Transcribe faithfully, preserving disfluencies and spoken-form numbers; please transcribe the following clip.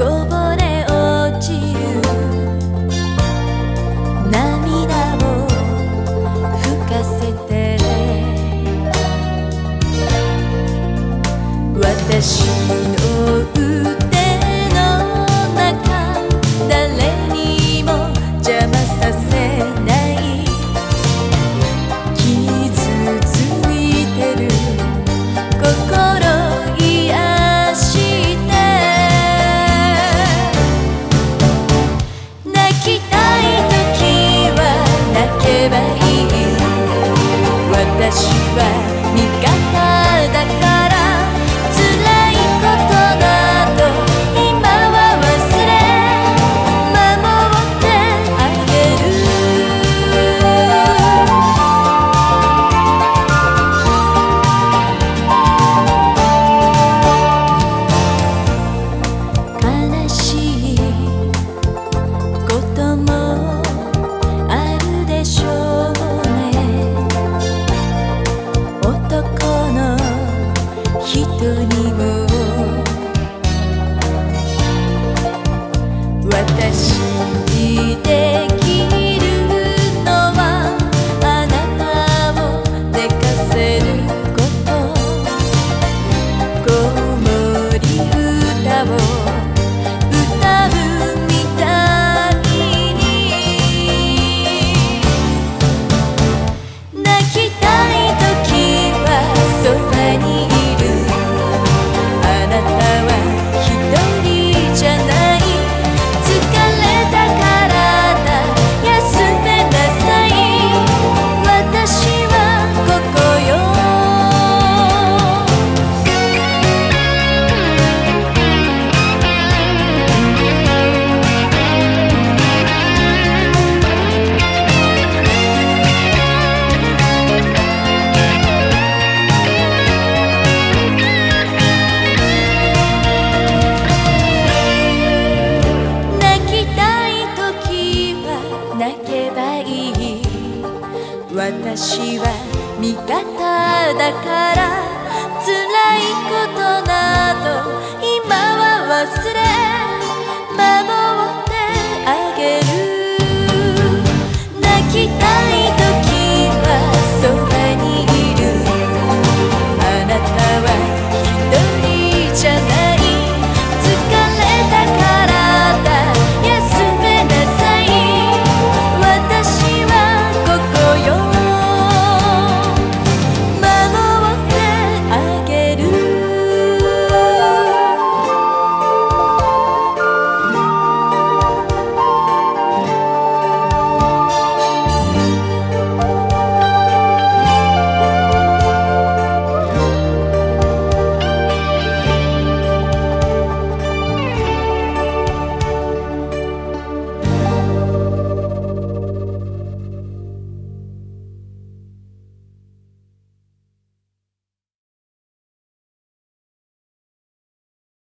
こぼれ落ちる涙を拭かせて私の腕の中誰にも邪魔させない傷ついてる心癒して泣きたい時は泣けばいい私は味方だから辛いことなど今は忘れ守ってあげる悲しいこともあるでしょうね男の人にも私にできるのはあなたを寝かせること子守歌を歌うみたいに泣きたい時はそばにいるあなたは一人じゃない疲れた体休めなさい私はここよ泣きたい時は泣けばいい私は味方だから辛いことなど今は忘れ